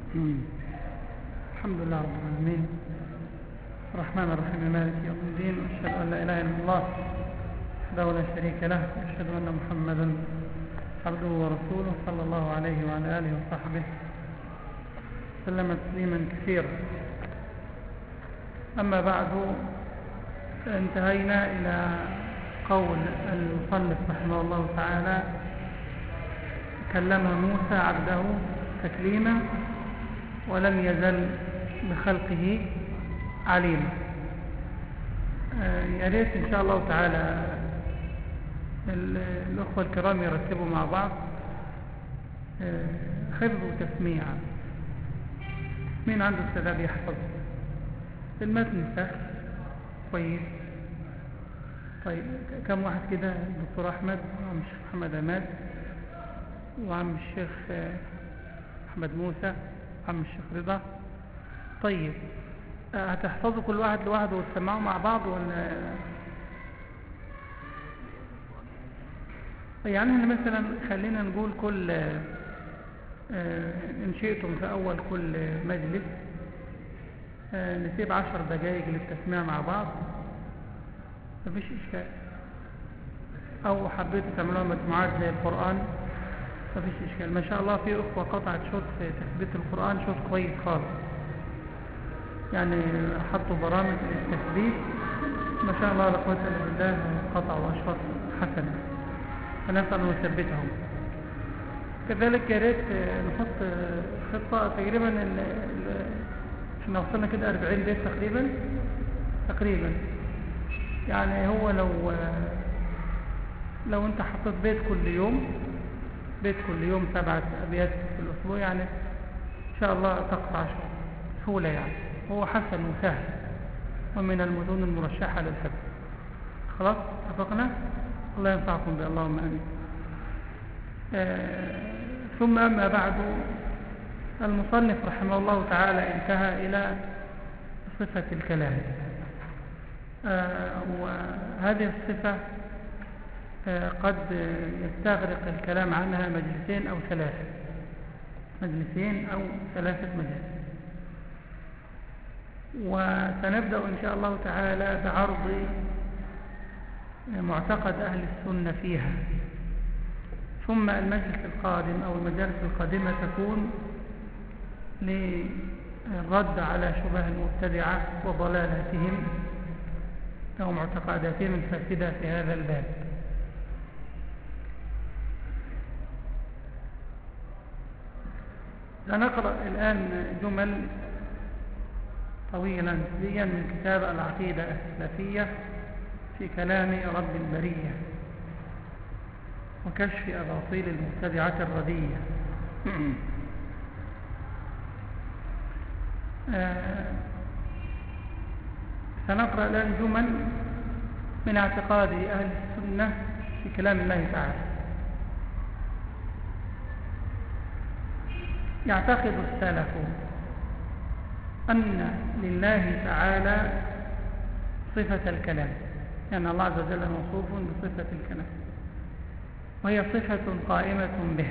الحمد لله رب العالمين الرحمن الرحيم مالك يوم الدين، أشهد أن لا إله إلا الله وحده لا شريك له، وأشهد أن محمدا عبده ورسوله صلى الله عليه وعلى آله وصحبه سلم تسليما كثيرا. أما بعد، انتهينا إلى قول المصنف رحمه الله تعالى: كلم موسى عبده تكليما ولم يزل بخلقه عليما. يا ريت إن شاء الله تعالى الأخوة الكرام يرتبوا مع بعض حفظ وتسميع. مين عنده استعداد يحفظ؟ المتن سهل كويس. طيب كم واحد كده؟ الدكتور أحمد وعم الشيخ محمد عماد وعم الشيخ أحمد موسى وعم الشيخ رضا. طيب هتحفظوا كل واحد لوحده وتسمعوا مع بعض ولا يعني احنا مثلا خلينا نقول كل إن شئتم في أول كل مجلس نسيب 10 دقائق للتسميع مع بعض، مفيش إشكال. أو حبيتوا تعملوها مجموعات زي القرآن مفيش إشكال. ما شاء الله في أخوة قطعت شوط في تثبيت القرآن، شوط كويس خالص، يعني حطوا برامج للتثبيت ما شاء الله لا قوة إلا بالله، قطعوا أشواط حسنة، فنسأل أن نثبتهم. كذلك يا ريت نحط خطة تقريبا احنا وصلنا كده 40 بيت تقريبا. يعني هو لو انت حطيت بيت كل يوم 7 أبيات في الأسبوع، يعني إن شاء الله تقطع سهولة. يعني هو حسن وسهل ومن المتون المرشحة للحفظ. خلاص اتفقنا؟ الله ينفعكم به، اللهم آمين. ثم أما بعد، المصنف رحمه الله تعالى انتهى إلى صفة الكلام، وهذه الصفة قد يستغرق الكلام عنها مجلسين أو 3 مجالس. وسنبدأ إن شاء الله تعالى بعرض معتقد أهل السنة فيها، ثم المجلس القادم أو المجالس القادمة تكون للرد على شبه المبتدعة وضلالاتهم أو معتقداتهم الفاسدة في هذا الباب. سنقرأ الآن جمل طويلا نسبيا من كتاب العقيدة السلفية في كلام رب البرية وكشف أباطيل المبتدعة الردية. سنقرأ الآن جمل من اعتقاد أهل السنة في كلام الله تعالى. يعتقد السلف أن لله تعالى صفة الكلام، يعني الله عز وجل موصوف بصفة الكلام، وهي صفة قائمة به،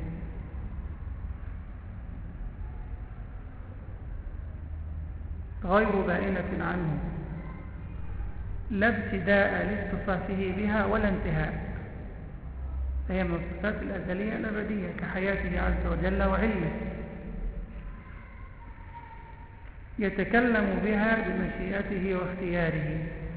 غير بائنة عنه، لا ابتداء لاتصافه بها ولا انتهاء، فهي من الصفات الأزلية الأبدية كحياته عز وجل وعلمه، يتكلم بها بمشيئته واختياره،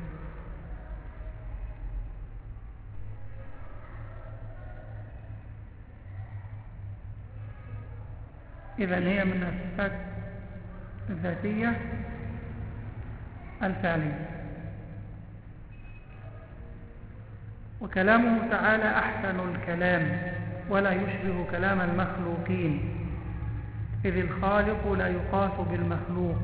إذن هي من الصفات الذاتية الفعلية. وكلامه تعالى أحسن الكلام ولا يشبه كلام المخلوقين، إذ الخالق لا يقاس بالمخلوق،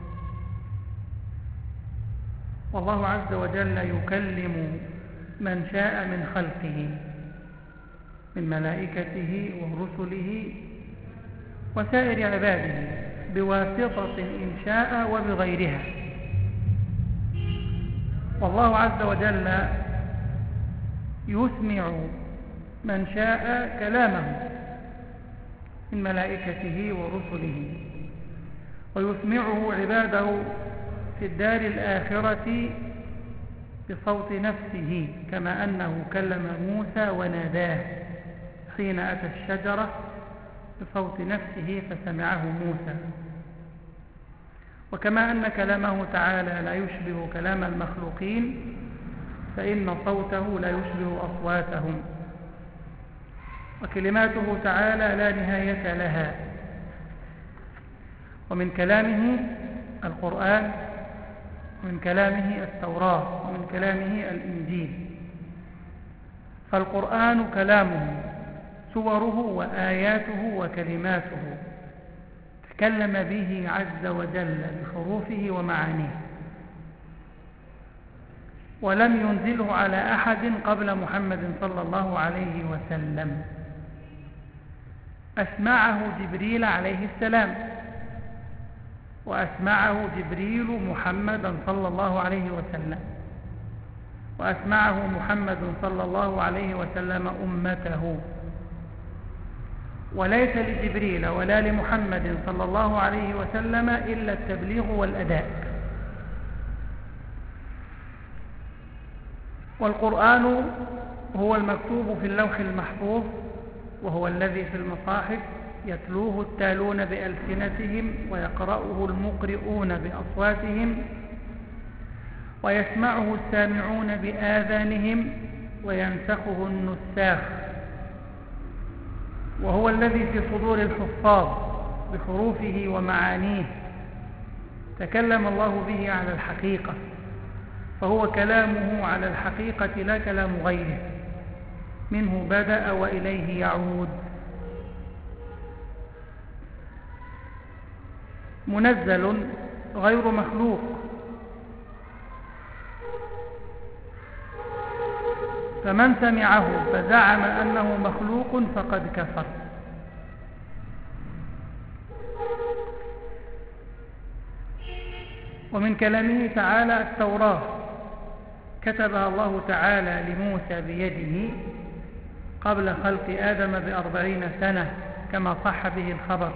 والله عز وجل يكلم من شاء من خلقه من ملائكته ورسله وسائر عباده بواسطة إن شاء وبغيرها، والله عز وجل يسمع من شاء كلامه من ملائكته ورسله، ويسمعه عباده في الدار الآخرة بصوت نفسه، كما أنه كلم موسى وناداه حين أتى الشجرة بصوت نفسه فسمعه موسى. وكما أن كلامه تعالى لا يشبه كلام المخلوقين، فإن صوته لا يشبه أصواتهم. وكلماته تعالى لا نهاية لها. ومن كلامه القرآن، ومن كلامه التوراة، ومن كلامه الإنجيل. فالقرآن كلامه، سوره وآياته وكلماته، تكلم به عز وجل بحروفه ومعانيه، ولم ينزله على أحد قبل محمد صلى الله عليه وسلم. أسمعه جبريل عليه السلام، وأسمعه جبريل محمدا صلى الله عليه وسلم، وأسمعه محمد صلى الله عليه وسلم أمته. وليس لجبريل ولا لمحمد صلى الله عليه وسلم إلا التبليغ والأداء. والقرآن هو المكتوب في اللوح المحفوظ، وهو الذي في المصاحف يتلوه التالون بألسنتهم، ويقرأه المقرئون بأصواتهم، ويسمعه السامعون بآذانهم، وينسخه النساخ. وهو الذي في صدور الحفاظ بحروفه ومعانيه، تكلم الله به على الحقيقة، فهو كلامه على الحقيقة لا كلام غيره، منه بدأ وإليه يعود. منزل غير مخلوق، فمن سمعه فزعم أنه مخلوق فقد كفر. ومن كلامه تعالى التوراة، كتبها الله تعالى لموسى بيده قبل خلق آدم ب40 سنة، كما صح به الخبر.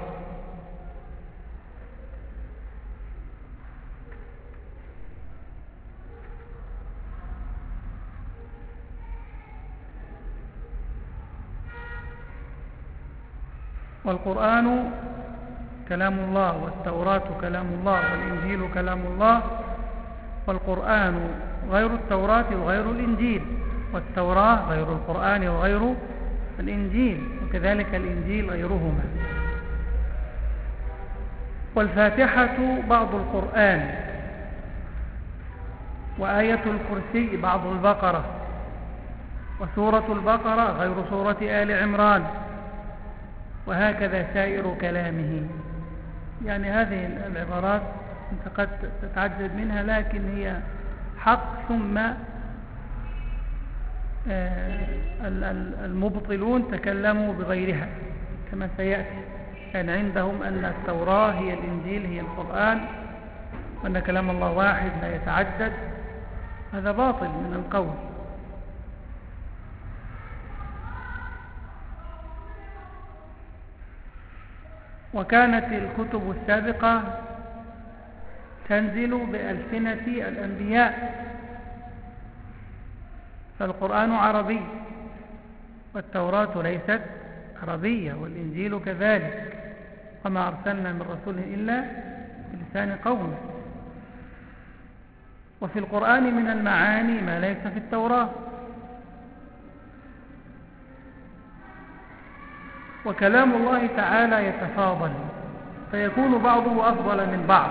والقرآن كلام الله، والتوراة كلام الله، والإنجيل كلام الله. والقرآن غير التوراة وغير الإنجيل، والتوراة غير القرآن وغير الإنجيل، وكذلك الإنجيل غيرهما. والفاتحة بعض القرآن، وآية الكرسي بعض البقرة، وسورة البقرة غير سورة آل عمران، وهكذا سائر كلامه. يعني هذه العبارات أنت قد تتعجب منها، لكن هي حق. ثم المبطلون تكلموا بغيرها كما سيأتي. كان عندهم أن التوراة هي الإنجيل هي القرآن، وأن كلام الله واحد لا يتعدد. هذا باطل من القول. وكانت الكتب السابقة تنزل بألسنة الأنبياء، فالقرآن عربي، والتوراة ليست عربية، والإنجيل كذلك، وما أرسلنا من رسول إلا بلسان قومه. وفي القرآن من المعاني ما ليس في التوراة. وكلام الله تعالى يتفاضل، فيكون بعضه أفضل من بعض.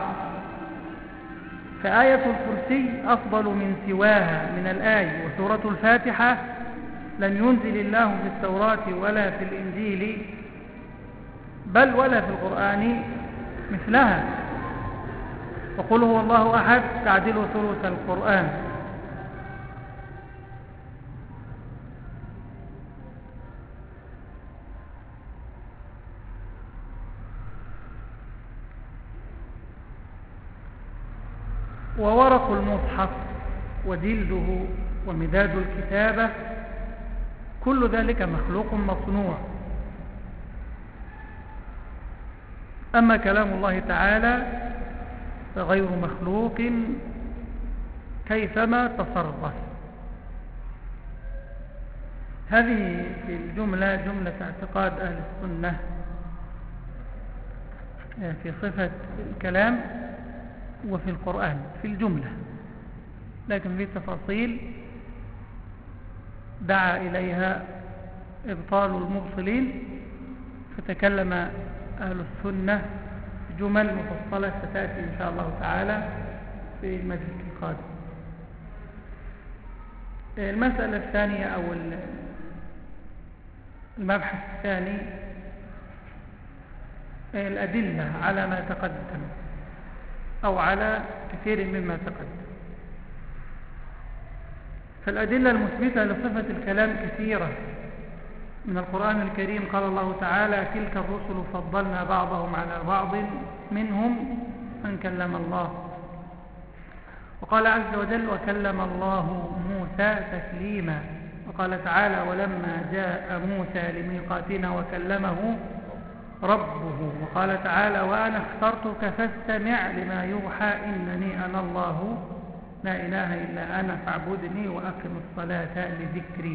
فآية الكرسي أفضل من سواها من الآية. وسورة الفاتحة لم ينزل الله في التوراة ولا في الإنجيل بل ولا في القرآن مثلها. وقل هو الله أحد تعدل ثلث القرآن. وورق المصحف وجلده ومداد الكتابة كل ذلك مخلوق مصنوع. أما كلام الله تعالى فغير مخلوق كيفما تصرف. هذه في الجملة جملة اعتقاد أهل السنة في صفة الكلام وفي القرآن في الجملة، لكن في تفاصيل دعا إليها إبطال المبطلين، فتكلم أهل السنة جمل مفصلة ستأتي إن شاء الله تعالى في المجلس القادم. المسألة الثانية أو المبحث الثاني الأدلة على ما تقدم أو على كثير مما تقدم. فالأدلة المثبتة لصفة الكلام كثيرة من القرآن الكريم. قال الله تعالى: تلك الرسل فضلنا بعضهم على بعض منهم من كلم الله. وقال عز وجل: وكلم الله موسى تكليما. وقال تعالى: ولما جاء موسى لميقاتنا وكلمه ربه. وقال تعالى: وأنا اخترتك فاستمع لما يوحى إنني أنا الله لا إله إلا أنا فاعبدني وأقم الصلاة لذكري.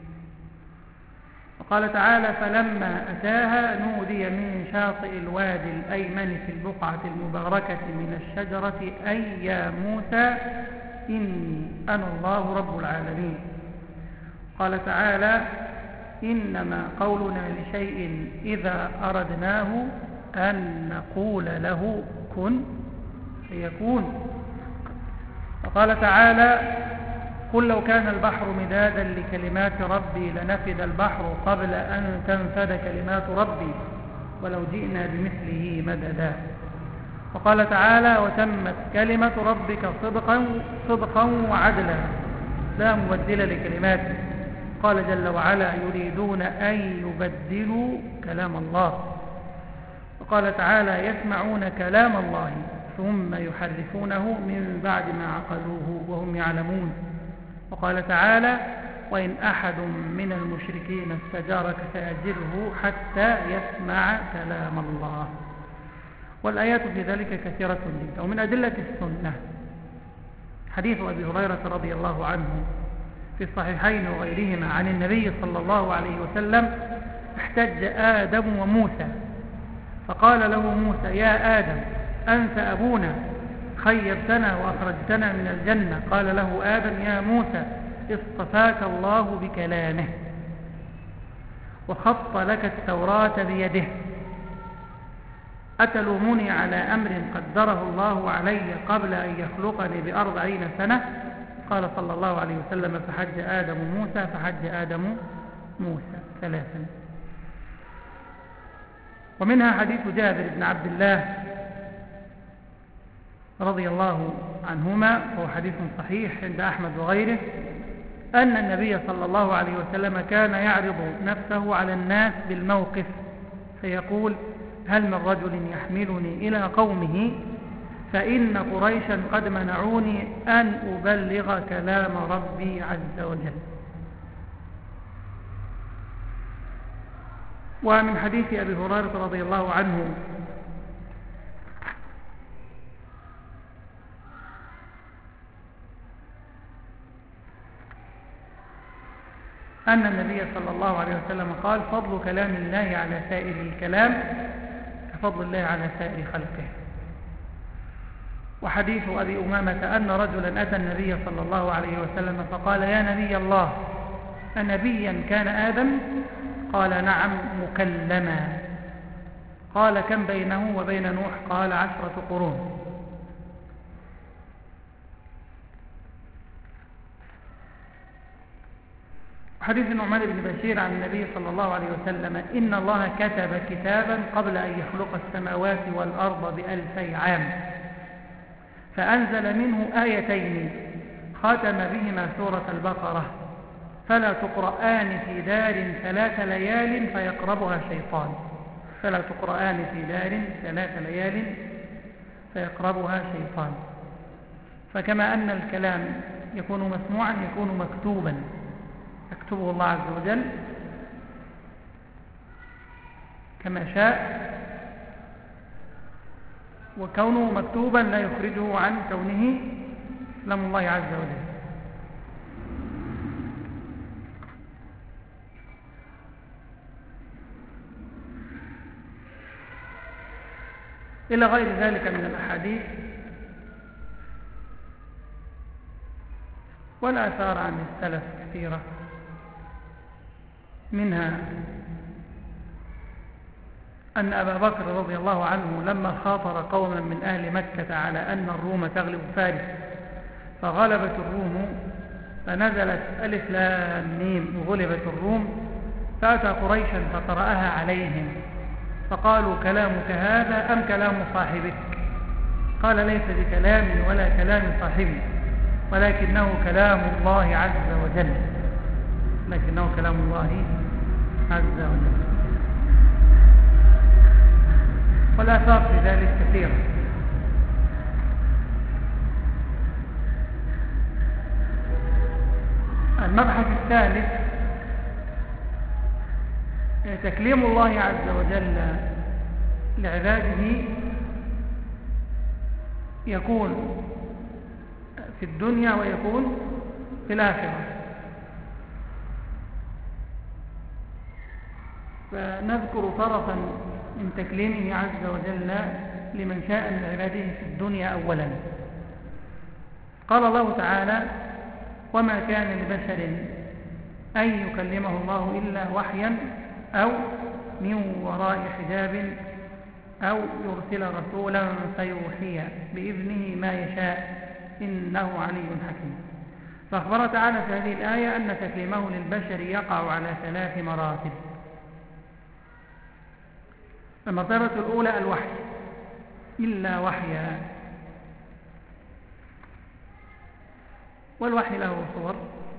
وقال تعالى: فلما أتاها نودي من شاطئ الوادي الأيمن في البقعة المباركة من الشجرة أي يا موسى إني أنا الله رب العالمين. قال تعالى: إنما قولنا لشيء إذا أردناه أن نقول له كن فيكون. وقال تعالى: قل لو كان البحر مدادا لكلمات ربي لنفد البحر قبل أن تنفد كلمات ربي ولو جئنا بمثله مددا. وقال تعالى: وتمت كلمة ربك صدقا وعدلا لا مبدل لكلماته. قال جل وعلا: يريدون أن يبدلوا كلام الله. وقال تعالى: يسمعون كلام الله ثم يحرفونه من بعد ما عقلوه وهم يعلمون. وقال تعالى: وإن أحد من المشركين استجارك فأجره حتى يسمع كلام الله. والآيات في ذلك كثيرة جدا. ومن أدلة السنة حديث أبي هريرة رضي الله عنه في الصحيحين وغيرهما عن النبي صلى الله عليه وسلم: احتج آدم وموسى فقال له موسى: يا آدم أنت أبونا خيرتنا وأخرجتنا من الجنة. قال له آدم: يا موسى اصطفاك الله بكلامه وخط لك التوراة بيده، أتلومني على أمر قدره الله علي قبل أن يخلقني ب40 سنة؟ قال صلى الله عليه وسلم: فحج آدم موسى فحج آدم موسى 3. ومنها حديث جابر بن عبد الله رضي الله عنهما، وهو حديث صحيح عند أحمد وغيره، أن النبي صلى الله عليه وسلم كان يعرض نفسه على الناس بالموقف فيقول: هل من رجل يحملني إلى قومه فإن قريشا قد منعوني أن أبلغ كلام ربي عز وجل. ومن حديث أبي هريرة رضي الله عنه أن النبي صلى الله عليه وسلم قال: فضل كلام الله على سائر الكلام كفضل الله على سائر خلقه. وحديث أبي أمامة أن رجلا أتى النبي صلى الله عليه وسلم فقال: يا نبي الله أنبيا كان آدم؟ قال: نعم مكلما. قال: كم بينه وبين نوح؟ قال: 10 قرون. حديث النعمان بن بشير عن النبي صلى الله عليه وسلم: إن الله كتب كتابا قبل أن يخلق السماوات والأرض ب2000 عام فأنزل منه آيتين ختم بهما سورة البقرة فلا تقرآن في دار 3 ليال فيقربها شيطان. فلا تقرآن في دار 3 ليال فيقربها شيطان. فكما أن الكلام يكون مسموعا يكون مكتوبا يكتبه الله عز وجل كما شاء، وكونه مكتوبا لا يخرجه عن كونه كلام الله عز وجل. إلى غير ذلك من الأحاديث والآثار عن السلف كثيرة، منها أن أبا بكر رضي الله عنه لما خاطر قوما من أهل مكة على أن الروم تغلب فارس فغلبت الروم فنزلت ألف لام ميم غلبت الروم، فأتى قريشا فقرأها عليهم فقالوا كلامك هذا أم كلام صاحبك؟ قال ليس بكلامي ولا كلام صاحبي ولكنه كلام الله عز وجل، لكنه كلام الله عز وجل. والآثار في ذلك كثيرة. المبحث الثالث تكليم الله عز وجل لعباده يكون في الدنيا ويكون في الآخرة. فنذكر طرفا من تكليمه عز وجل لمن شاء من عباده في الدنيا أولا. قال الله تعالى: وما كان لبشر أن يكلمه الله إلا وحيا أو من وراء حجاب أو يرسل رسولا فيوحي بإذنه ما يشاء إنه علي حكيم. فأخبر تعالى في هذه الآية أن تكليمه للبشر يقع على 3 مراتب. المرتبة الأولى الوحي، إلا وحيا، والوحي له صور.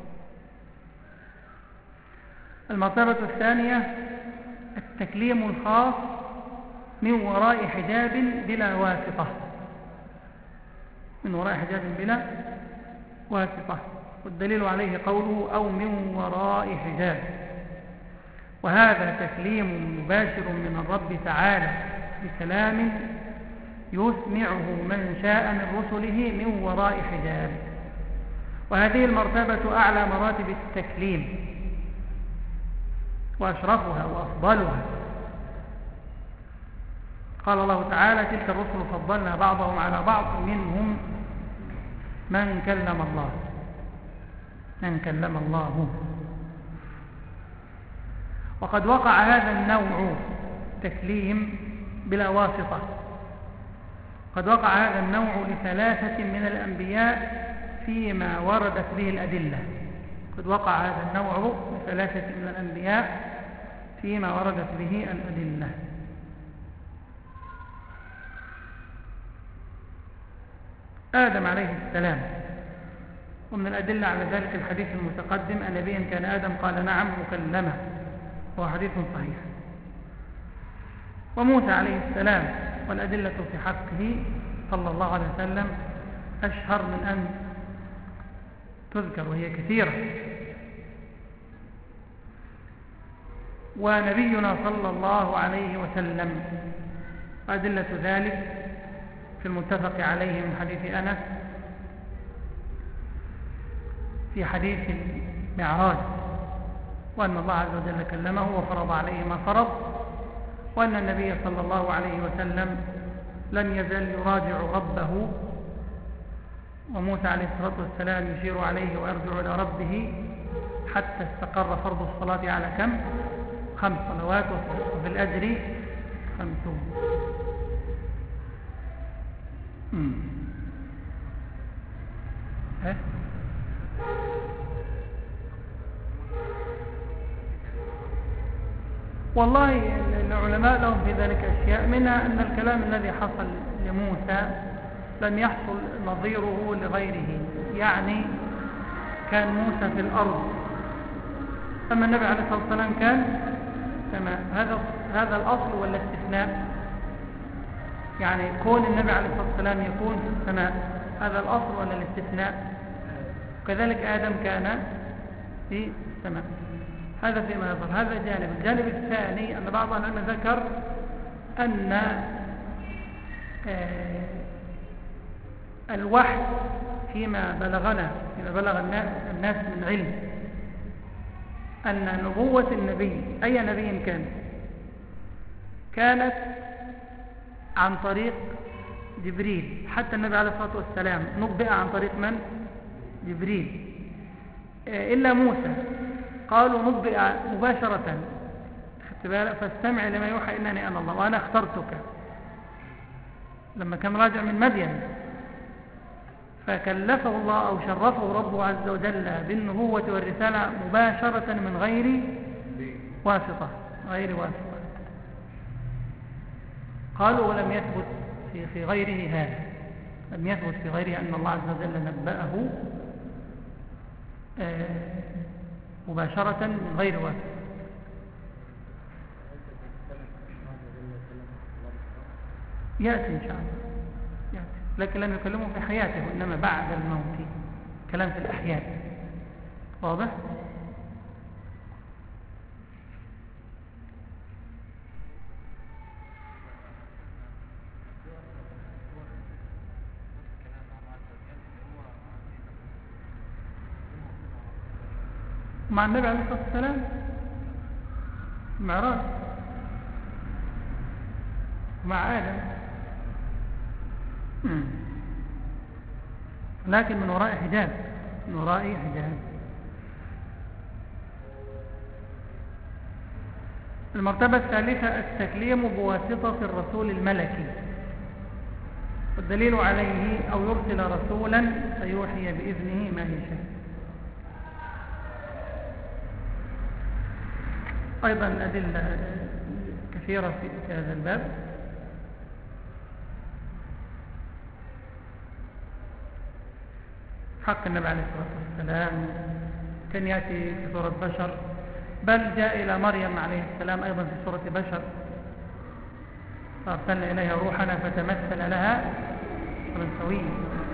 المرتبة الثانية التكليم الخاص من وراء حجاب بلا واسطة، من وراء حجاب بلا واسطة، والدليل عليه قوله أو من وراء حجاب، وهذا تكليم مباشر من الرب تعالى بكلام يسمعه من شاء من رسله من وراء حجاب. وهذه المرتبة أعلى مراتب التكليم وأشرفها وأفضلها. قال الله تعالى: تلك الرسل فضلنا بعضهم على بعض منهم من كلم الله. وقد وقع هذا النوع تكليم بلا واسطة، قد وقع هذا النوع ل3 من الأنبياء فيما وردت به الأدلة. قد وقع هذا النوع ل3 من الأنبياء فيما وردت به الأدلة. آدم عليه السلام، ومن الأدلة على ذلك الحديث المتقدم: أنبيا كان آدم؟ قال نعم مكلمة، وهو حديث صحيح. وموسى عليه السلام، والأدلة في حقه صلى الله عليه وسلم أشهر من أن تذكر وهي كثيرة. ونبينا صلى الله عليه وسلم أدلة ذلك في المتفق عليه من حديث أنس في حديث المعراج، وأن الله عز وجل كلمه وفرض عليه ما فرض، وأن النبي صلى الله عليه وسلم لم يزل يراجع ربه، وموسى عليه الصلاة والسلام يشير عليه ويرجع إلى ربه حتى استقر فرض الصلاة على كم؟ 5 صلوات، وفي الأجر 50. والله العلماء لهم في ذلك أشياء، منها أن الكلام الذي حصل لموسى لم يحصل نظيره لغيره، يعني كان موسى في الأرض أما النبي عليه الصلاة والسلام كان سماء. هذا الأصل ولا استثناء؟ يعني كون النبي عليه الصلاة والسلام يكون في السماء هذا الأصل ولا الاستثناء؟ وكذلك آدم كان في السماء. هذا فيما يظهر. هذا جانب. الجانب الثاني أن بعض العلماء ذكر أن الوحي فيما بلغنا، فيما بلغ الناس من علم، أن نبوة النبي أي نبي كانت عن طريق جبريل. حتى النبي عليه الصلاة والسلام نبئ عن طريق من؟ جبريل. إلا موسى قالوا نبئ مباشرة، فاستمع لما يوحى إنني أنا الله وأنا اخترتك، لما كان راجع من مدين، فكلفه الله أو شرفه ربه عز وجل بالنبوة والرسالة مباشرة من غير واسطة. قالوا ولم يثبت في غيره هذا، لم يثبت في غيره أن الله عز وجل نبأه مباشرة من غير واسطة. يأتي إن شاء الله، يأتي، لكن لم يكلمه في حياته، إنما بعد الموت، كلام في الأحياء. واضح؟ مع النبي عليه الصلاة والسلام المعراج مع آدم، لكن من وراء حجاب، من وراء حجاب. المرتبة الثالثة التكليم بواسطة الرسول الملكي، والدليل عليه أو يرسل رسولا فيوحي بإذنه ما يشاء. أيضا أدلة كثيرة في هذا الباب. حق النبي عليه الصلاة والسلام كان يأتي في صورة بشر، بل جاء إلى مريم عليه السلام أيضا في صورة بشر، فأرسلنا إليها روحنا فتمثل لها بشرا سويا.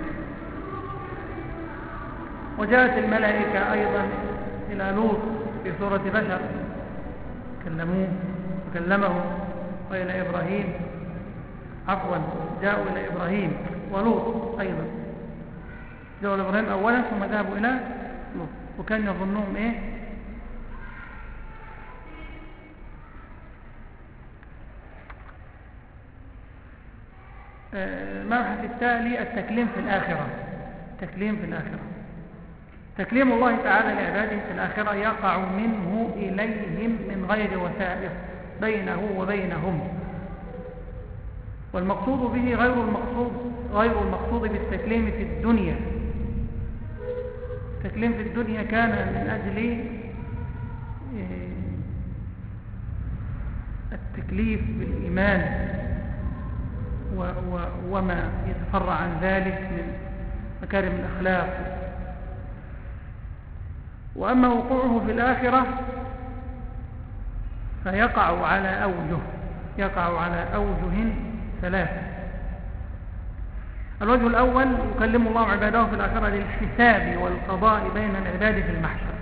وجاءت الملائكة أيضا إلى لوط في صورة بشر، كلموه وكلمه، وإلى إبراهيم جاءوا إلى إبراهيم ولوط أيضا، جاءوا إلى إبراهيم أولا ثم ذهبوا إلى لوط، وكان يظنهم المبحث التالي التكليم في الآخرة. تكليم الله تعالى لعباده في الآخرة يقع منه إليهم من غير وسائط بينه وبينهم، والمقصود به غير المقصود بالتكليم في الدنيا. التكليم في الدنيا كان من أجل التكليف بالإيمان وما يتفرع عن ذلك من مكارم الأخلاق. وأما وقوعه في الآخرة فيقع على أوجه ثلاثة. الوجه الأول يكلم الله عباده في الآخرة للحساب والقضاء بين العباد في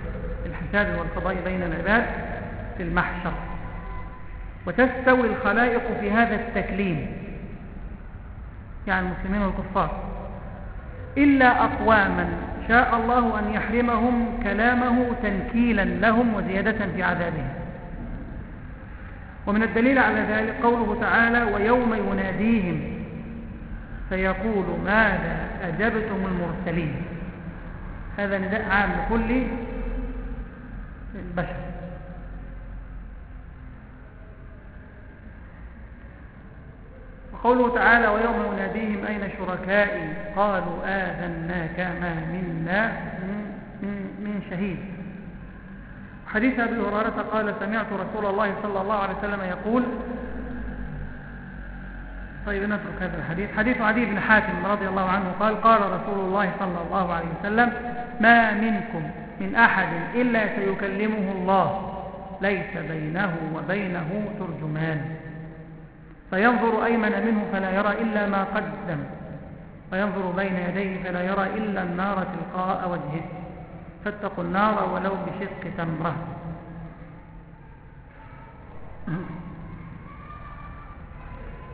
المحشر، وتستوي الخلائق في هذا التكليم، يعني المسلمين والكفار، إلا أقواما شاء الله أن يحرمهم كلامه تنكيلا لهم وزيادة في عذابهم. ومن الدليل على ذلك قوله تعالى: ويوم يناديهم فيقول ماذا أجبتم المرسلين. هذا نداء عام لكل البشر. وقوله تعالى: ويوم يناديهم أين شركائي قالوا آذناك ما منا من شهيد. حديث أبي هريرة قال: سمعت رسول الله صلى الله عليه وسلم يقول. طيب نترك هذا الحديث. حديث عدي بن حاتم رضي الله عنه قال: قال رسول الله صلى الله عليه وسلم: ما منكم من أحد إلا سيكلمه الله ليس بينه وبينه ترجمان، فينظر أيمن منه فلا يرى إلا ما قدم، وينظر بين يديه فلا يرى إلا النار تلقاء وجهه، فاتقوا النار ولو بشق تمرة.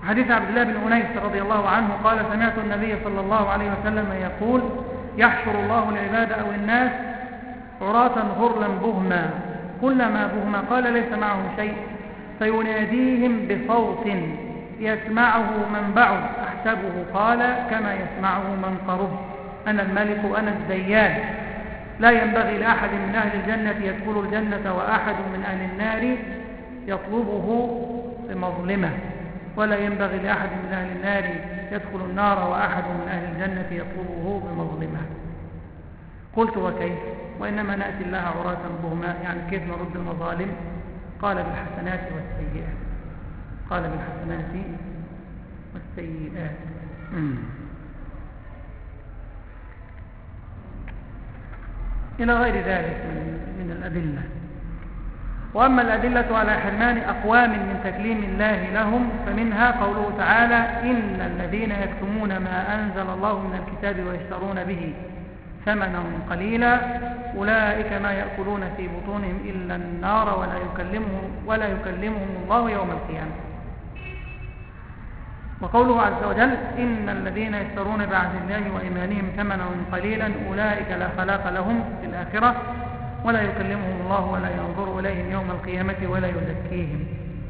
حديث عبد الله بن أنيس رضي الله عنه قال سمعت النبي صلى الله عليه وسلم يقول يحشر الله العباد أو الناس عراة غرلا بهما كلما بهما قال ليس معه شيء فيناديهم بصوت يسمعه من بعد أحسبه قال كما يسمعه من قرب أنا الملك أنا الديان لا ينبغي لأحد من أهل الجنة يدخل الجنة وأحد من أهل النار يطلبه بمظلمة ولا ينبغي لأحد من أهل النار يدخل النار وأحد من أهل الجنة يطلبه بمظلمة. قلت وكيف؟ وإنما نأتي الله عراة بهما يعني كيف نرد المظالم؟ قال بالحسنات والسيئات قال بالحسنات والسيئات. إلى غير ذلك من الأدلة. وأما الأدلة على حرمان أقوام من تكليم الله لهم فمنها قوله تعالى إن الذين يكتمون ما أنزل الله من الكتاب ويشترون به ثمنا قليلا أولئك ما يأكلون في بطونهم إلا النار ولا يكلمهم الله يوم القيامة. وقوله عز وجل إن الذين يشترون بعهد الله وإيمانهم ثمنا قليلا أولئك لا خلاق لهم في الآخرة ولا يكلمهم الله ولا ينظر إليهم يوم القيامة ولا يزكيهم.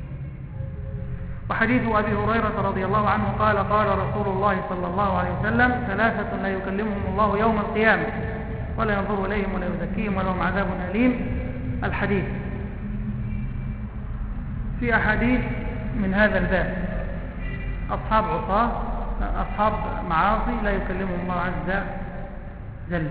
وحديث أبي هريرة رضي الله عنه قال قال رسول الله صلى الله عليه وسلم ثلاثة لا يكلمهم الله يوم القيامة ولا ينظر إليهم ولا يزكيهم ولهم عذاب أليم. الحديث في أحاديث من هذا الباب أصحاب عصاة أصحاب معاصي لا يكلمهم الله عز وجل.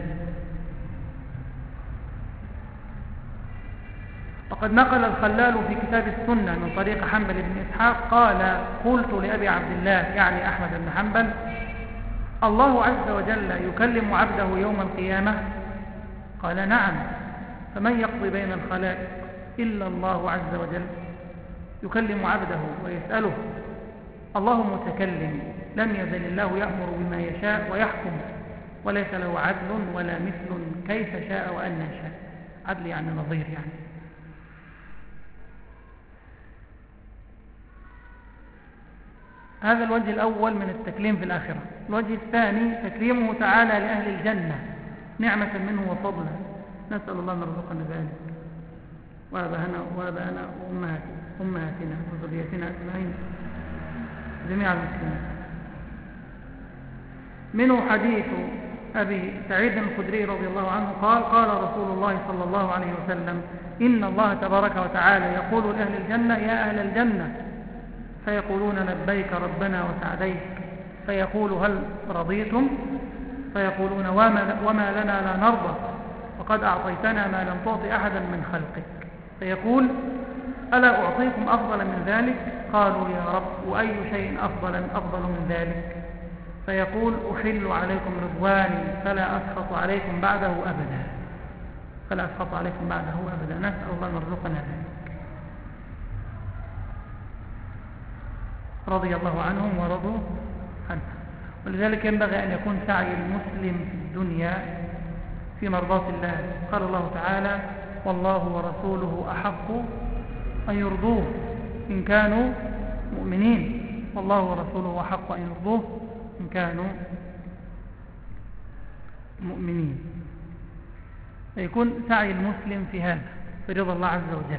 وقد نقل الخلال في كتاب السنة من طريق حنبل بن إسحاق قال قلت لأبي عبد الله يعني أحمد بن حنبل الله عز وجل يكلم عبده يوم القيامة؟ قال نعم فمن يقضي بين الخلائق إلا الله عز وجل يكلم عبده ويسأله الله متكلم لم يزل الله يأمر بما يشاء ويحكم وليس له عدل ولا مثل كيف شاء وأن شاء. عدل يعني نظير يعني. هذا الوجه الأول من التكليم في الآخرة. الوجه الثاني تكريمه تعالى لأهل الجنة نعمة منه وفضلا. نسأل الله أن يرزقنا ذلك وآباءنا وأمهاتنا وذريتنا أجمعين جميع المسلمين. منه حديث أبي سعيد الخدري رضي الله عنه قال قال رسول الله صلى الله عليه وسلم إن الله تبارك وتعالى يقول لأهل الجنة يا أهل الجنة فيقولون لبيك ربنا وسعديك فيقول هل رضيتم فيقولون وما لنا لا نرضى وقد أعطيتنا ما لم تعط أحدا من خلقك فيقول ألا أعطيكم أفضل من ذلك قالوا يا رب وأي شيء أفضل من ذلك فيقول أحل عليكم رضواني فلا أسخط عليكم بعده أبدا نسأل الله أن يرزقنا ذلك. رضي الله عنهم ورضوا عنه. ولذلك ينبغي أن يكون سعي المسلم في الدنيا في مرضاة الله. قال الله تعالى والله ورسوله أحق أن يرضوه إن كانوا مؤمنين. والله ورسوله أحق أن يرضوه إن كانوا مؤمنين. فيكون سعي المسلم في هذا في رضا الله عز وجل.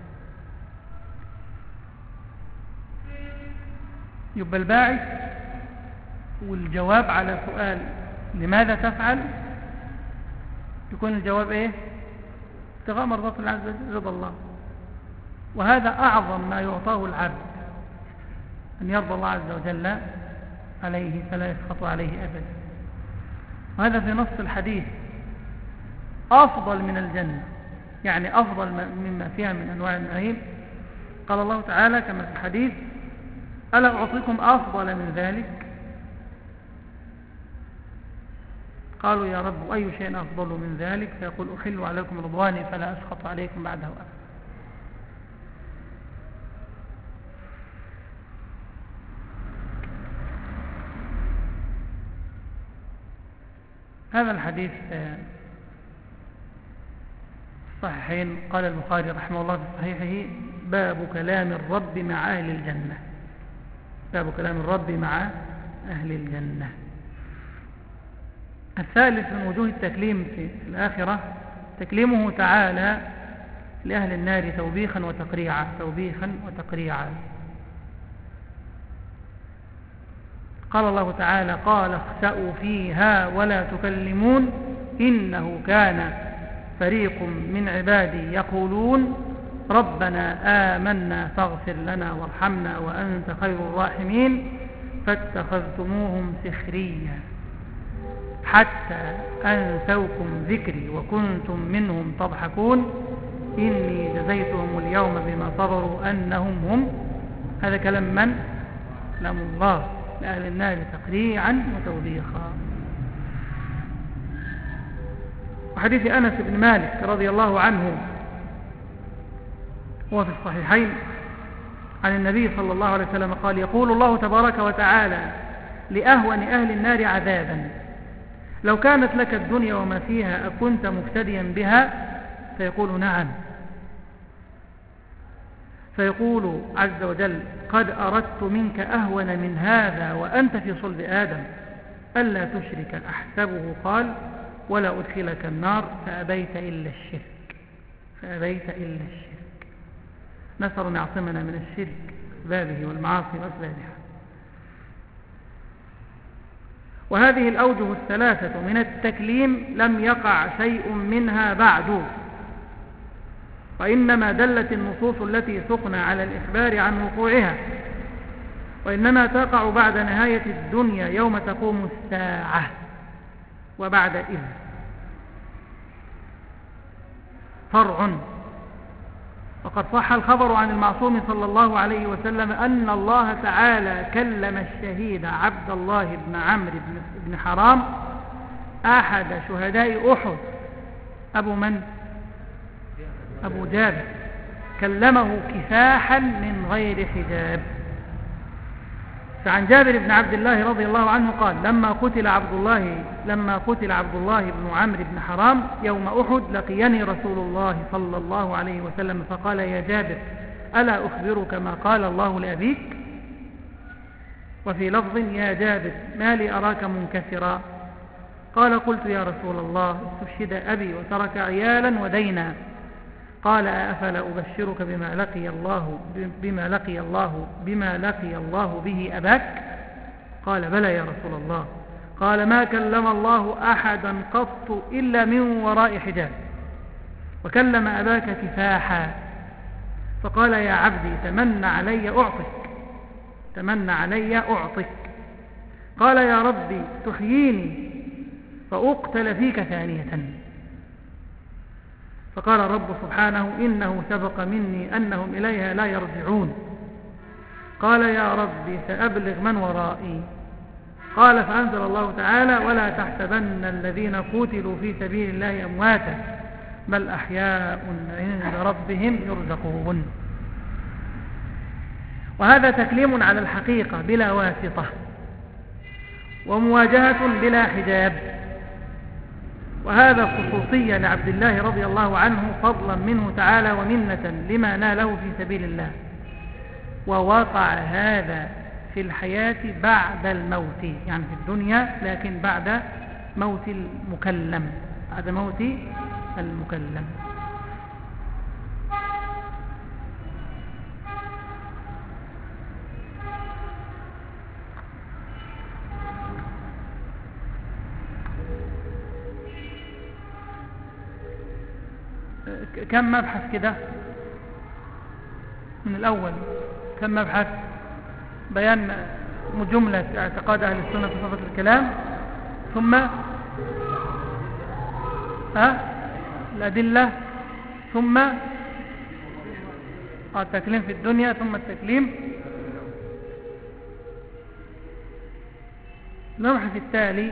يبقى الباعث والجواب على سؤال لماذا تفعل يكون الجواب ايه؟ ابتغاء مرضات الله عز وجل رضا الله. وهذا أعظم ما يعطاه العبد أن يرضى الله عز وجل عليه فلا يسخط عليه أبدا. وهذا في نص الحديث أفضل من الجنة يعني أفضل مما فيها من أنواع النعيم. قال الله تعالى كما في الحديث ألا أعطيكم أفضل من ذلك قالوا يا رب أي شيء أفضل من ذلك فيقول أحل عليكم رضواني فلا أسخط عليكم بعده أبدا. هذا الحديث صحيحين. قال البخاري رحمه الله في صحيحه باب كلام الرب مع أهل الجنة. باب كلام الرب مع أهل الجنة. الثالث من وجوه التكليم في الآخرة تكليمه تعالى لأهل النار توبيخا وتقريعا، توبيخا وتقريعا. قال الله تعالى: قال اخسأوا فيها ولا تكلمون إنه كان فريق من عبادي يقولون ربنا آمنا فاغفر لنا وارحمنا وأنت خير الراحمين فاتخذتموهم سخريا حتى أنسوكم ذكري وكنتم منهم تضحكون إني جزيتهم اليوم بما صبروا أنهم هم. هذا كلام من؟ كلام الله لأهل النار تقريعا وتوبيخا. وحديث أنس بن مالك رضي الله عنه هو في الصحيحين عن النبي صلى الله عليه وسلم قال: يقول الله تبارك وتعالى لأهون أهل النار عذابا: لو كانت لك الدنيا وما فيها أكنت مفتديا بها؟ فيقول: نعم. فيقول عز وجل: قد أردت منك أهون من هذا وأنت في صلب آدم ألا تشرك. أحسبه قال: ولا أدخلك النار فأبيت إلا الشرك، فأبيت إلا الشرك. نسأل أن يعصمنا من الشرك بابه والمعاصي وأسبابها. وهذه الأوجه الثلاثة من التكليم لم يقع شيء منها بعد، وإنما دلت النصوص التي سقنا على الإخبار عن وقوعها، وإنما تقع بعد نهاية الدنيا يوم تقوم الساعة وبعد إذ. فرع. وقد صح الخبر عن المعصوم صلى الله عليه وسلم أن الله تعالى كلم الشهيد عبد الله بن عمرو بن حرام أحد شهداء أحد. أبو من؟ أبو جابر. كلمه كفاحا من غير حجاب. فعن جابر بن عبد الله رضي الله عنه قال: لما قتل عبد الله بن عمرو بن حرام يوم أحد لقيني رسول الله صلى الله عليه وسلم فقال: يا جابر ألا أخبرك ما قال الله لأبيك؟ وفي لفظ: يا جابر ما لي أراك منكسرا؟ قال: قلت يا رسول الله استشهد أبي وترك عيالا ودينا. قال: أفلا أبشرك بما لقي الله به أباك؟ قال: بلى يا رسول الله. قال: ما كلم الله أحدا قط إلا من وراء حجاب، وكلم أباك كفاحا. فقال: يا عبدي تمنى علي أعطك. قال: يا ربي تحييني فأقتل فيك ثانية. فقال الرب سبحانه: إنه سبق مني أنهم إليها لا يرجعون. قال: يا ربي سأبلغ من ورائي. قال: فأنزل الله تعالى: ولا تحسبن الذين قتلوا في سبيل الله أمواتا بل أحياء عند ربهم يرزقون. وهذا تكليم على الحقيقة بلا واسطة، ومواجهة بلا حجاب. وهذا خصوصية لعبد الله رضي الله عنه فضلا منه تعالى ومنة لما ناله في سبيل الله. ووقع هذا في الحياة بعد الموت، يعني في الدنيا، لكن بعد موت المكلم، بعد موت المكلم. كم مبحث كده من الأول؟ كم مبحث؟ بيان جملة اعتقاد أهل السنة في صفة الكلام، ثم الأدلة، ثم التكليم في الدنيا، ثم التكليم. المبحث التالي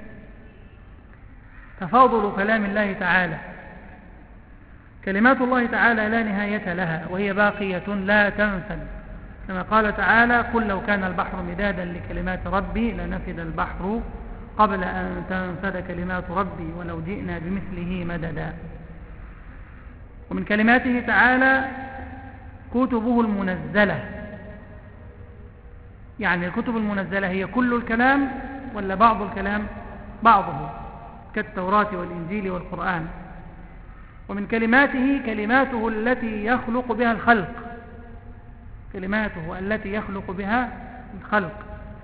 تفاضل كلام الله تعالى. كلمات الله تعالى لا نهاية لها، وهي باقية لا تنفد، كما قال تعالى: قل لو كان البحر مدادا لكلمات ربي لنفد البحر قبل أن تنفد كلمات ربي ولو جئنا بمثله مددا. ومن كلماته تعالى كتبه المنزلة، يعني الكتب المنزلة هي كل الكلام ولا بعض الكلام؟ بعضه، كالتوراة والإنجيل والقرآن. ومن كلماته كلماته التي يخلق بها الخلق، كلماته التي يخلق بها الخلق.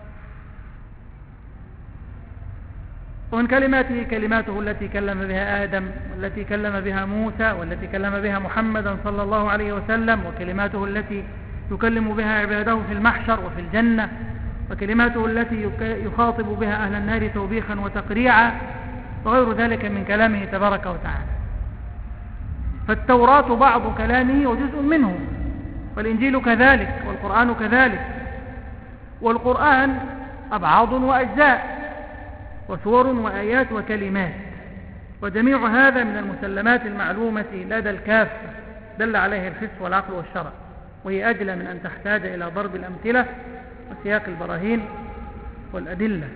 ومن كلماته كلماته التي كلم بها آدم، والتي كلم بها موسى، والتي كلم بها محمدا صلى الله عليه وسلم، وكلماته التي يكلم بها عباده في المحشر وفي الجنة، وكلماته التي يخاطب بها أهل النار توبيخا وتقريعا، وغير ذلك من كلامه تبارك وتعالى. فالتوراة بعض كلامه وجزء منه، والإنجيل كذلك، والقرآن كذلك. والقرآن أبعاض وأجزاء وسور وآيات وكلمات، وجميع هذا من المسلمات المعلومة لدى الكافة دل عليه الحس والعقل والشرع، وهي أجل من أن تحتاج إلى ضرب الأمثلة وسياق البراهين والأدلة.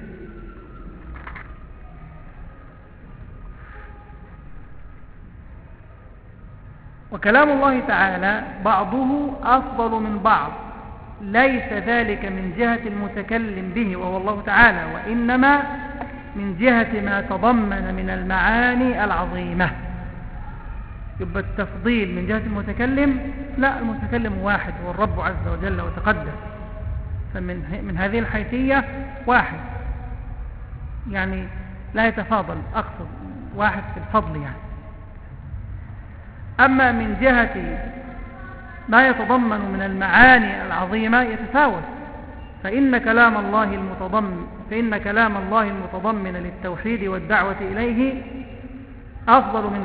وكلام الله تعالى بعضه أفضل من بعض، ليس ذلك من جهة المتكلم به وهو الله تعالى، وإنما من جهة ما تضمن من المعاني العظيمة. يبقى التفضيل من جهة المتكلم؟ لا، المتكلم واحد هو الرب عز وجل وتقدس، فمن هذه الحيثية واحد، يعني لا يتفاضل، أقصد واحد في الفضل يعني. أما من جهة ما يتضمن من المعاني العظيمة يتفاوت، فإن كلام الله المتضمن للتوحيد والدعوة إليه أفضل من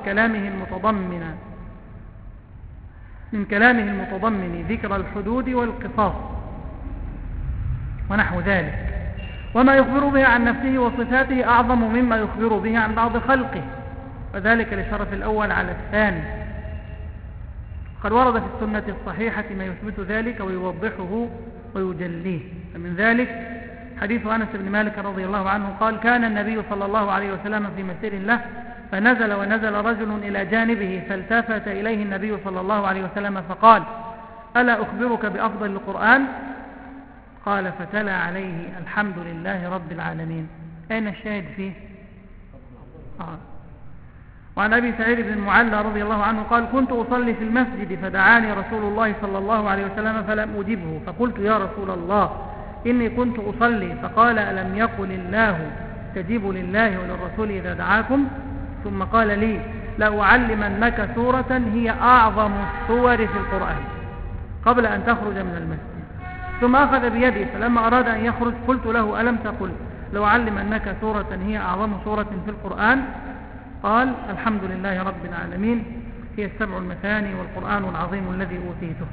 كلامه المتضمن ذكر الحدود والقصاص ونحو ذلك. وما يخبر به عن نفسه وصفاته أعظم مما يخبر به عن بعض خلقه، وذلك لشرف الأول على الثاني. قد ورد في السنة الصحيحة ما يثبت ذلك ويوضحه ويجليه. فمن ذلك حديث أنس بن مالك رضي الله عنه قال: كان النبي صلى الله عليه وسلم في مسير له، ونزل رجل إلى جانبه، فالتفت إليه النبي صلى الله عليه وسلم فقال: ألا أخبرك بأفضل القرآن؟ قال: فتلا عليه: الحمد لله رب العالمين. أين الشاهد فيه؟ وعن أبي سعيد بن المعلى رضي الله عنه قال: كنت أصلي في المسجد فدعاني رسول الله صلى الله عليه وسلم فلم أجبه، فقلت: يا رسول الله، إني كنت أصلي. فقال: ألم يقل الله استجيبوا لله وللرسول إذا دعاكم؟ ثم قال لي: لأعلمنك سورة هي أعظم السور في القرآن قبل أن تخرج من المسجد. ثم أخذ بيدي، فلما أراد أن يخرج قلت له: ألم تقل لأعلمنك سورة هي أعظم سورة في القرآن؟ قال: الحمد لله رب العالمين، هي السبع المثاني والقرآن العظيم الذي أوتيته.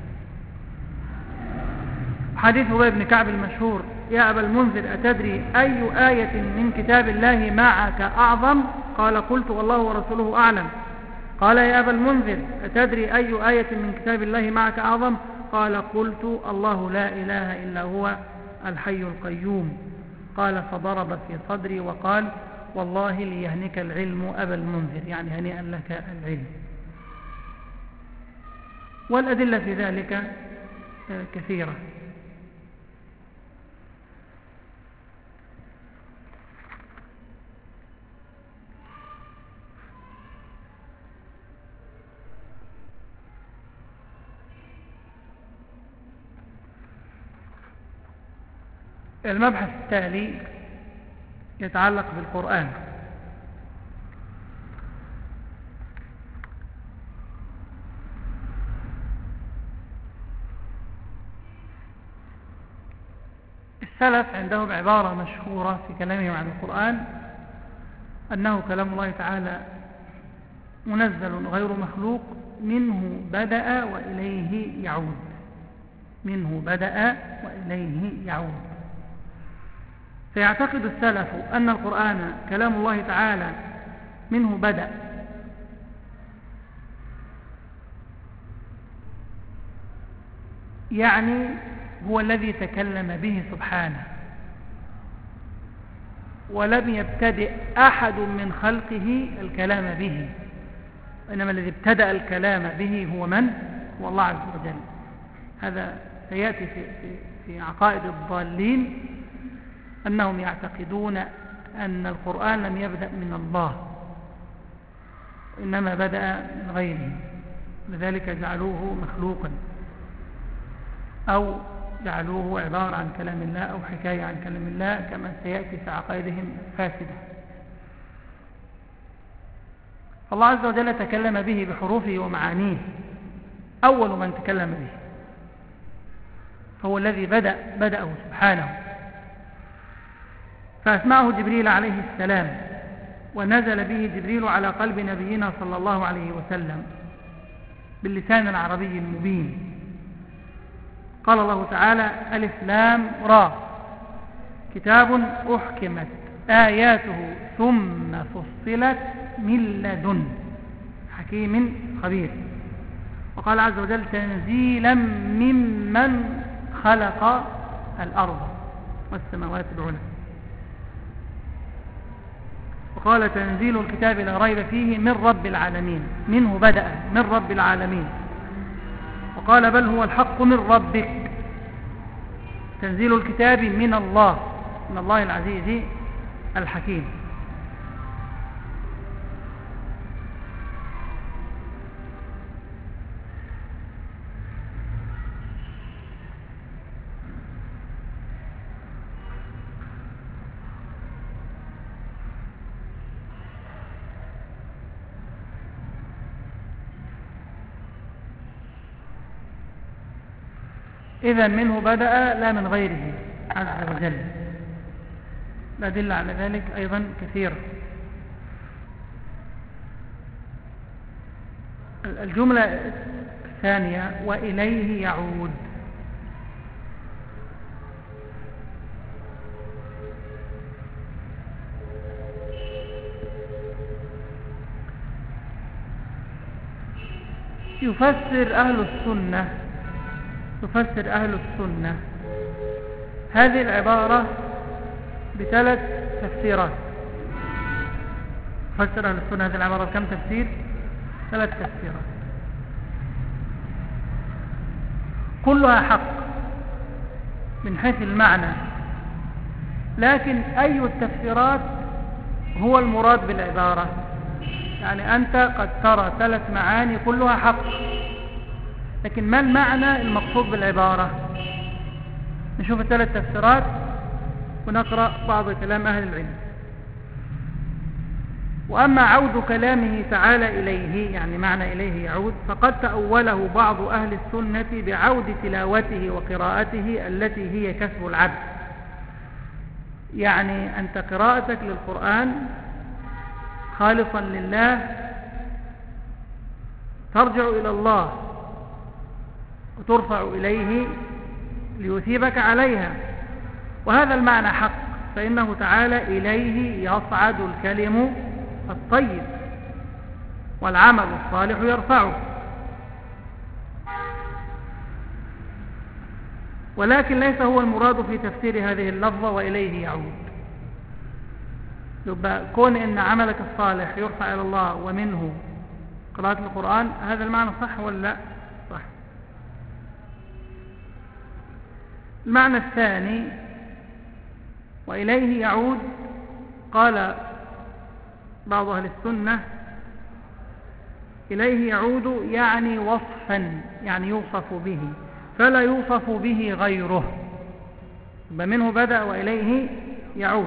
حديث أبي بن كعب المشهور: يا أبا المنذر، أتدري أي آية من كتاب الله معك أعظم؟ قال: قلت: والله ورسوله أعلم. قال: يا أبا المنذر، أتدري أي آية من كتاب الله معك أعظم؟ قال: قلت: الله لا إله إلا هو الحي القيوم. قال: فضرب في صدري وقال: والله ليهنك العلم أبا المنذر، يعني هنيئا لك العلم. والأدلة في ذلك كثيرة. المبحث التالي يتعلق بالقرآن. السلف عندهم عبارة مشهورة في كلامهم عن القرآن أنه كلام الله تعالى منزل غير مخلوق، منه بدأ وإليه يعود، منه بدأ وإليه يعود. فيعتقد السلف أن القرآن كلام الله تعالى منه بدأ، يعني هو الذي تكلم به سبحانه، ولم يبتدئ أحد من خلقه الكلام به، وإنما الذي ابتدأ الكلام به هو من؟ هو الله عز وجل. هذا سيأتي في في عقائد الضالين أنهم يعتقدون أن القرآن لم يبدأ من الله وإنما بدأ من غيره، لذلك جعلوه مخلوقا أو جعلوه عبارة عن كلام الله أو حكاية عن كلام الله كما سيأتي في عقائدهم الفاسدة. الله عز وجل تكلم به بحروفه ومعانيه، أول من تكلم به هو الذي بدأه سبحانه، فأسمعه جبريل عليه السلام، ونزل به جبريل على قلب نبينا صلى الله عليه وسلم باللسان العربي المبين. قال الله تعالى: ألف لام را، كتاب أحكمت آياته ثم فصلت من لدن حكيم خبير. وقال عز وجل: تنزيلا ممن خلق الأرض والسماوات العلى. وقال: تنزيل الكتاب لا ريب فيه من رب العالمين، منه بدأ من رب العالمين. وقال: بل هو الحق من ربك. تنزيل الكتاب من الله العزيز الحكيم. إذا منه بدأ لا من غيره عز وجل. الأدلة على ذلك أيضا كثيرة. الجملة الثانية: وإليه يعود. يفسر أهل السنة هذه العبارة بثلاث تفسيرات. يفسر أهل السنة هذه العبارة بكم تفسير؟ 3 تفسيرات، كلها حق من حيث المعنى، لكن أي التفسيرات هو المراد بالعبارة؟ يعني أنت قد ترى 3 معاني كلها حق، لكن ما المعنى المقصود بالعبارة؟ نشوف 3 تفسيرات ونقرأ بعض كلام أهل العلم. وأما عود كلامه تعالى إليه، يعني معنى إليه يعود، فقد تأوله بعض أهل السنة بعود تلاوته وقراءته التي هي كسب العبد. يعني أنت قراءتك للقرآن خالصا لله ترجع إلى الله وترفع إليه ليثيبك عليها، وهذا المعنى حق، فإنه تعالى إليه يصعد الكلم الطيب والعمل الصالح يرفعه. ولكن ليس هو المراد في تفسير هذه اللفظة وإليه يعود. يبقى كون إن عملك الصالح يرفع إلى الله ومنه قراءة القرآن، هذا المعنى صح ولا لا؟ صح. المعنى الثاني: وإليه يعود، قال بعض أهل السنة: إليه يعود يعني وصفا، يعني يوصف به، فلا يوصف به غيره. منه بدأ وإليه يعود،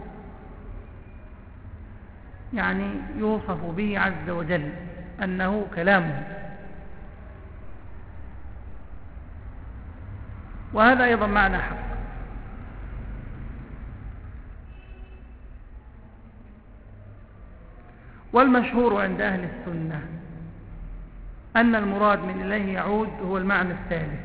يعني يوصف به عز وجل أنه كلامه. وهذا أيضا معنى حق. والمشهور عند أهل السنة أن المراد من إليه يعود هو المعنى الثالث،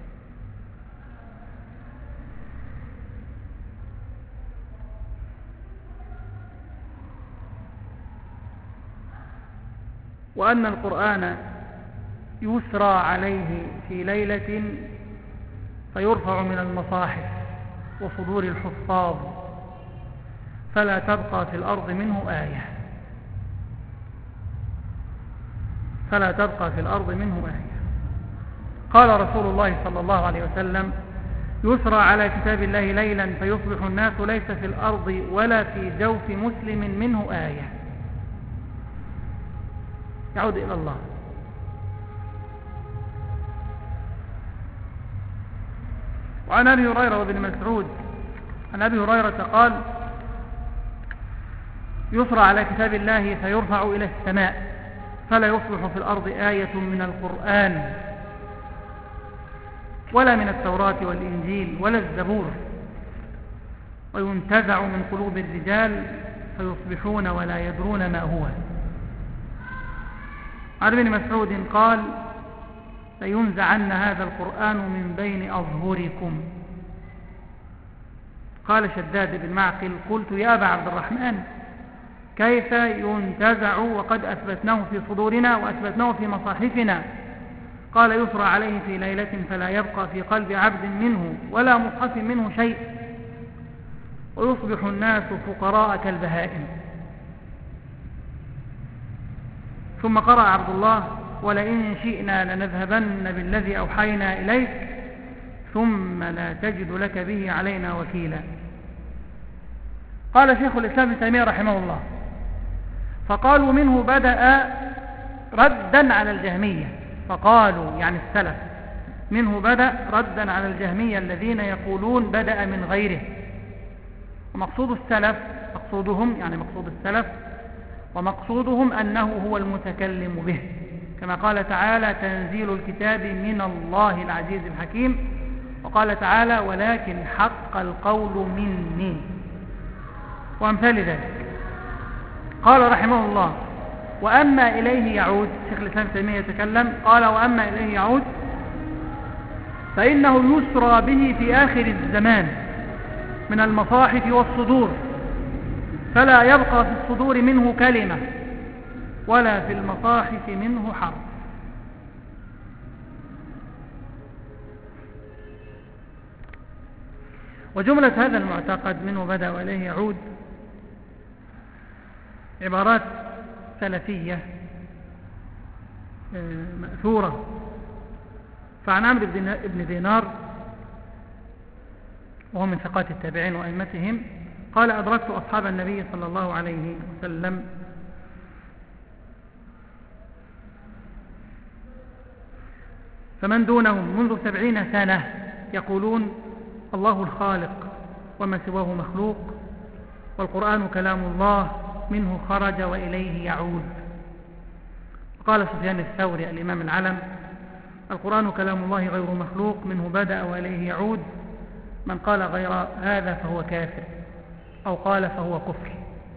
وأن القرآن يسرى عليه في ليلة فيرفع من المصاحف وصدور الحفاظ فلا تبقى في الأرض منه آية، فلا تبقى في الأرض منه آية. قال رسول الله صلى الله عليه وسلم: يسرى على كتاب الله ليلا فيصبح الناس ليس في الأرض ولا في جوف مسلم منه آية. يعود إلى الله. وعن أبي هريرة وابن مسعود عن أبي هريرة قال: يسرى على كتاب الله فيرفع إلى السماء فلا يصبح في الأرض آية من القرآن ولا من التوراة والإنجيل ولا الزبور، وينتزع من قلوب الرجال فيصبحون ولا يدرون ما هو. عن ابن مسعود قال: لينزعن هذا القرآن من بين أظهركم. قال شداد بن معقل: قلت يا أبا عبد الرحمن كيف ينتزع وقد أثبتناه في صدورنا وأثبتناه في مصاحفنا؟ قال: يسرى عليه في ليلة فلا يبقى في قلب عبد منه ولا مصحف منه شيء، ويصبح الناس فقراء كالبهائم. ثم قرأ عبد الله: ولئن شئنا لنذهبن بالذي أوحينا إليك ثم لا تجد لك به علينا وكيلا. قال شيخ الإسلام ابن تيمية رحمه الله: فقالوا منه بدأ ردا على الجهمية. فقالوا يعني السلف منه بدأ ردا على الجهمية الذين يقولون بدأ من غيره. ومقصود السلف مقصودهم يعني مقصود السلف ومقصودهم أنه هو المتكلم به، كما قال تعالى: تنزيل الكتاب من الله العزيز الحكيم. وقال تعالى: ولكن حق القول مني، وأمثال ذلك. قال رحمه الله: وأما إليه يعود. شيخ الإسلام ابن تيمية يتكلم قال: وأما إليه يعود فإنه يسرى به في آخر الزمان من المصاحف والصدور، فلا يبقى في الصدور منه كلمة ولا في المصاحف منه حرف. وجملة هذا المعتقد منه بدأ وإليه يعود عبارات سلفية مأثورة. فعن عمرو بن دينار وهو من ثقات التابعين وأئمتهم قال: أدركت أصحاب النبي صلى الله عليه وسلم فمن دونهم منذ 70 سنة يقولون: الله الخالق وما سواه مخلوق، والقرآن كلام الله منه خرج وإليه يعود. قال سفيان الثوري الإمام العلم: القرآن كلام الله غير مخلوق منه بدأ وإليه يعود، من قال غير هذا فهو كافر، أو قال فهو كفر.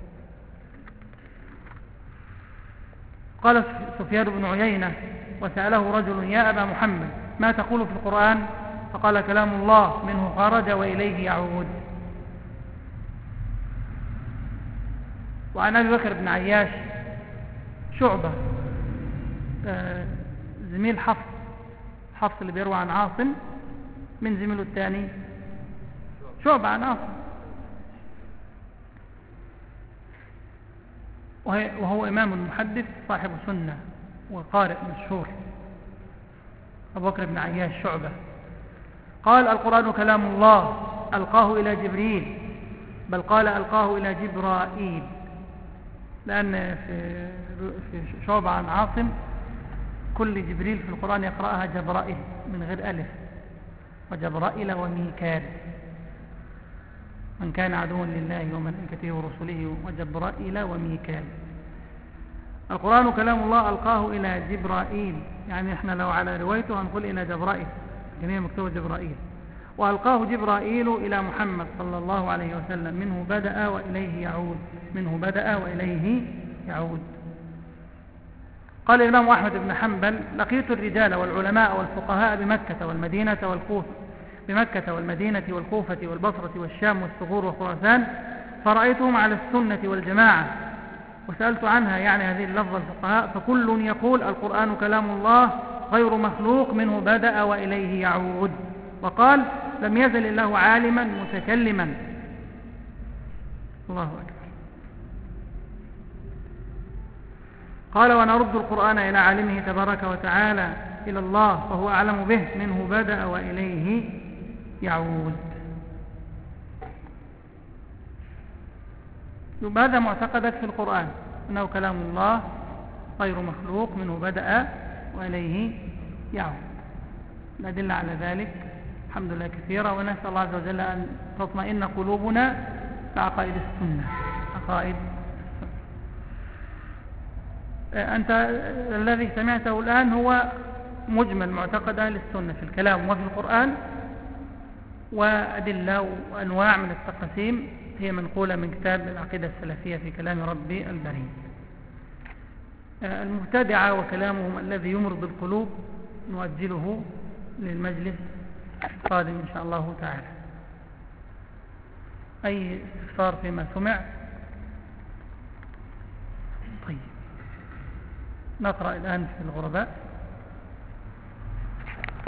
قال سفيان بن عيينة: وسأله رجل: يا أبا محمد ما تقول في القرآن؟ فقال: كلام الله منه خرج وإليه يعود. وعن أبي بكر بن عياش شعبة زميل حفص اللي بيروى عن عاصم، من زميله الثاني شعبة عن عاصم، وهو إمام محدث صاحب سنة وقارئ مشهور، أبو بكر بن عياش شعبة. قال: القرآن كلام الله ألقاه إلى جبريل، بل قال ألقاه إلى جبرائيل، لأن في شعبة عن عاصم كل جبريل في القرآن يقرأها جبرائيل من غير ألف، وجبرائيل وميكال، من كان عدوا لله وملائكته ورسله، وجبرائيل وميكال. القرآن كلام الله ألقاه إلى جبرائيل، يعني احنا لو على روايته هنقول إلى جبرائيل، جميع مكتوب جبرائيل. وألقاه جبرائيل إلى محمد صلى الله عليه وسلم، منه بدأ وإليه يعود، منه بدأ وإليه يعود. قال الإمام أحمد بن حنبل: لقيت الرجال والعلماء والفقهاء بمكة والمدينة والكوفة والبصرة والشام والثغور وخراسان، فرأيتهم على السنة والجماعة، وسألت عنها يعني هذه اللفظة الفقهاء، فكل يقول القرآن كلام الله غير مخلوق منه بدأ وإليه يعود. وقال: لم يزل الله عالما متكلما. الله أكبر. قال: ونرد القرآن إلى عالمه تبارك وتعالى إلى الله فهو أعلم به، منه بدأ وإليه يعود. هذا معتقدك في القرآن أنه كلام الله غير مخلوق، منه بدأ وإليه يعود. الأدلة على ذلك الحمد لله كثيرة، ونسأل الله عز وجل أن تطمئن قلوبنا بعقائد السنة. عقائد السنة. أنت الذي سمعته الآن هو مجمل معتقد أهل السنة في الكلام وفي القرآن، وأدلة وأنواع من التقسيم هي منقولة من كتاب العقيدة السلفية في كلام ربي البريء. المبتدعة وكلامهم الذي يمرض القلوب نؤجله للمجلس القادم إن شاء الله تعالى. أي استفسار فيما سمع؟ طيب، نقرأ الآن في الغرباء.